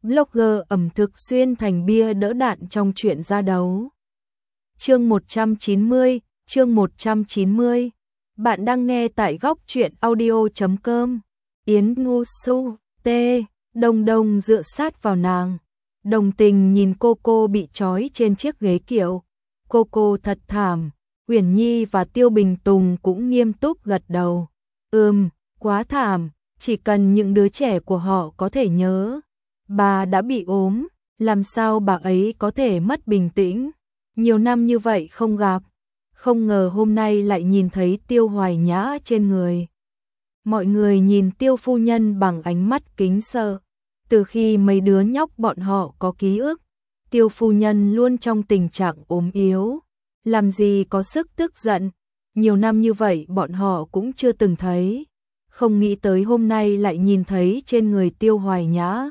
blogger ẩm thực xuyên thành bia đỡ đạn trong chuyện ra đấu. Chương 190, chương 190. Bạn đang nghe tại góc truyện audio.com. Yến Ngu Su, T, Đông Đông dựa sát vào nàng. Đồng tình nhìn cô bị trói trên chiếc ghế kiệu. Cô thật thảm. Uyển Nhi và Tiêu Bình Tùng cũng nghiêm túc gật đầu. Quá thảm, chỉ cần những đứa trẻ của họ có thể nhớ. Bà đã bị ốm, làm sao bà ấy có thể mất bình tĩnh. Nhiều năm như vậy không gặp, không ngờ hôm nay lại nhìn thấy Tiêu Hoài Nhã trên người. Mọi người nhìn Tiêu phu nhân bằng ánh mắt kính sợ. Từ khi mấy đứa nhóc bọn họ có ký ức, Tiêu phu nhân luôn trong tình trạng ốm yếu, làm gì có sức tức giận. Nhiều năm như vậy bọn họ cũng chưa từng thấy, không nghĩ tới hôm nay lại nhìn thấy trên người Tiêu Hoài Nhã.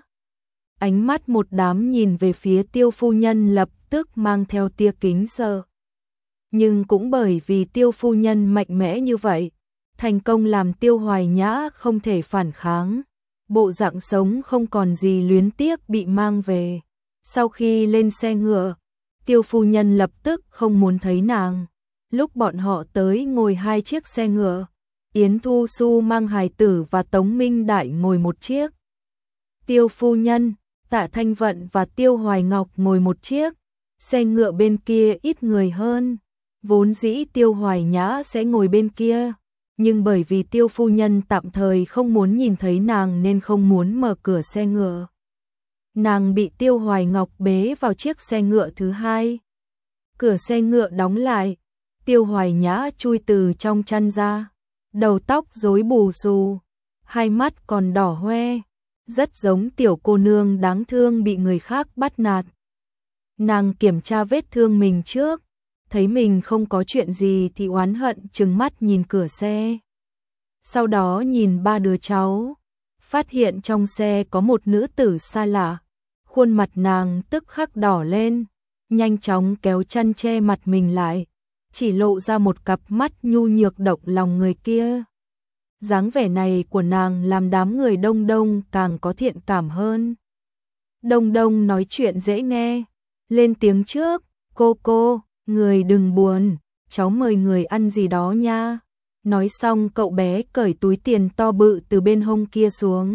Ánh mắt một đám nhìn về phía Tiêu phu nhân lập tức mang theo tia kính sợ. Nhưng cũng bởi vì Tiêu phu nhân mạnh mẽ như vậy, thành công làm Tiêu Hoài Nhã không thể phản kháng. Bộ dạng sống không còn gì luyến tiếc bị mang về. Sau khi lên xe ngựa, Tiêu phu nhân lập tức không muốn thấy nàng. Lúc bọn họ tới ngồi hai chiếc xe ngựa, Yến Thu Xu mang hài tử và Tống Minh Đại ngồi một chiếc. Tiêu phu nhân, Tạ Thanh Vận và Tiêu Hoài Ngọc ngồi một chiếc. Xe ngựa bên kia ít người hơn. Vốn dĩ Tiêu Hoài Nhã sẽ ngồi bên kia, nhưng bởi vì Tiêu phu nhân tạm thời không muốn nhìn thấy nàng nên không muốn mở cửa xe ngựa. Nàng bị Tiêu Hoài Ngọc bế vào chiếc xe ngựa thứ hai. Cửa xe ngựa đóng lại, Tiêu Hoài Nhã chui từ trong chăn ra, đầu tóc rối bù xù, hai mắt còn đỏ hoe, rất giống tiểu cô nương đáng thương bị người khác bắt nạt. Nàng kiểm tra vết thương mình trước, thấy mình không có chuyện gì thì oán hận trừng mắt nhìn cửa xe. Sau đó nhìn ba đứa cháu, phát hiện trong xe có một nữ tử xa lạ. Khuôn mặt nàng tức khắc đỏ lên, nhanh chóng kéo chăn che mặt mình lại, chỉ lộ ra một cặp mắt nhu nhược động lòng người kia. Dáng vẻ này của nàng làm đám người Đông Đông càng có thiện cảm hơn. Đông Đông nói chuyện dễ nghe, lên tiếng trước, cô, người đừng buồn, cháu mời người ăn gì đó nha. Nói xong cậu bé cởi túi tiền to bự từ bên hông kia xuống.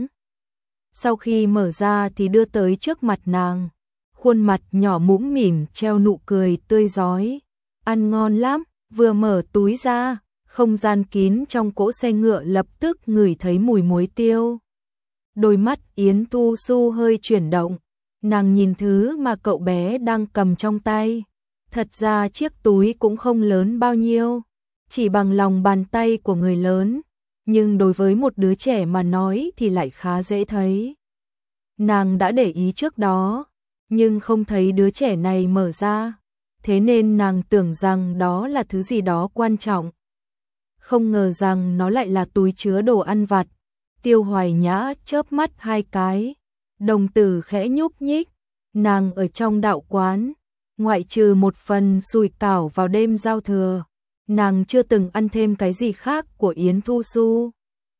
Sau khi mở ra thì đưa tới trước mặt nàng, khuôn mặt nhỏ mũm mỉm treo nụ cười tươi rói. Ăn ngon lắm, vừa mở túi ra, không gian kín trong cỗ xe ngựa lập tức ngửi thấy mùi muối tiêu. Đôi mắt Yến Thu Xu hơi chuyển động, nàng nhìn thứ mà cậu bé đang cầm trong tay. Thật ra chiếc túi cũng không lớn bao nhiêu, chỉ bằng lòng bàn tay của người lớn, nhưng đối với một đứa trẻ mà nói thì lại khá dễ thấy. Nàng đã để ý trước đó, nhưng không thấy đứa trẻ này mở ra, thế nên nàng tưởng rằng đó là thứ gì đó quan trọng. Không ngờ rằng nó lại là túi chứa đồ ăn vặt. Tiêu Hoài Nhã chớp mắt hai cái, đồng tử khẽ nhúc nhích. Nàng ở trong đạo quán, ngoại trừ một phần sủi cảo vào đêm giao thừa, nàng chưa từng ăn thêm cái gì khác của Yến Thu Xu.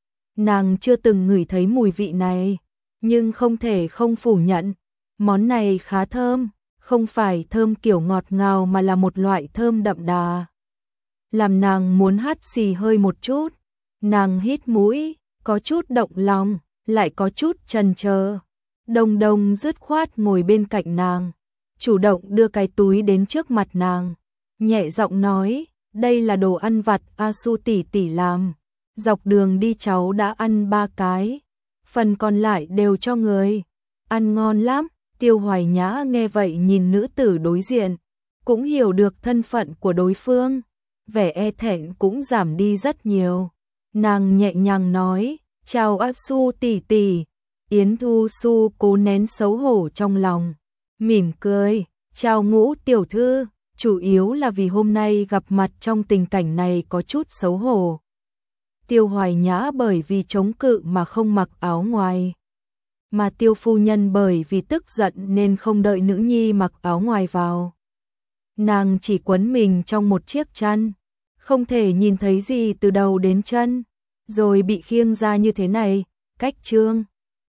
Nàng chưa từng ngửi thấy mùi vị này, nhưng không thể không phủ nhận, món này khá thơm, không phải thơm kiểu ngọt ngào mà là một loại thơm đậm đà. Làm nàng muốn hắt xì hơi một chút, nàng hít mũi, có chút động lòng, lại có chút chần chờ. Đông Đông dứt khoát ngồi bên cạnh nàng, chủ động đưa cái túi đến trước mặt nàng, nhẹ giọng nói, đây là đồ ăn vặt A Su tỷ tỷ làm, dọc đường đi cháu đã ăn 3 cái, phần còn lại đều cho người, ăn ngon lắm. Tiêu Hoài Nhã nghe vậy nhìn nữ tử đối diện, cũng hiểu được thân phận của đối phương, vẻ e thẹn cũng giảm đi rất nhiều. Nàng nhẹ nhàng nói, chào A Su tỷ tỷ. Yến Thu Xu cố nén xấu hổ trong lòng, mỉm cười, chào Ngũ tiểu thư, chủ yếu là vì hôm nay gặp mặt trong tình cảnh này có chút xấu hổ. Tiêu Hoài Nhã bởi vì chống cự mà không mặc áo ngoài, mà Tiêu phu nhân bởi vì tức giận nên không đợi nữ nhi mặc áo ngoài vào. Nàng chỉ quấn mình trong một chiếc chăn, không thể nhìn thấy gì từ đầu đến chân, rồi bị khiêng ra như thế này, cách trương.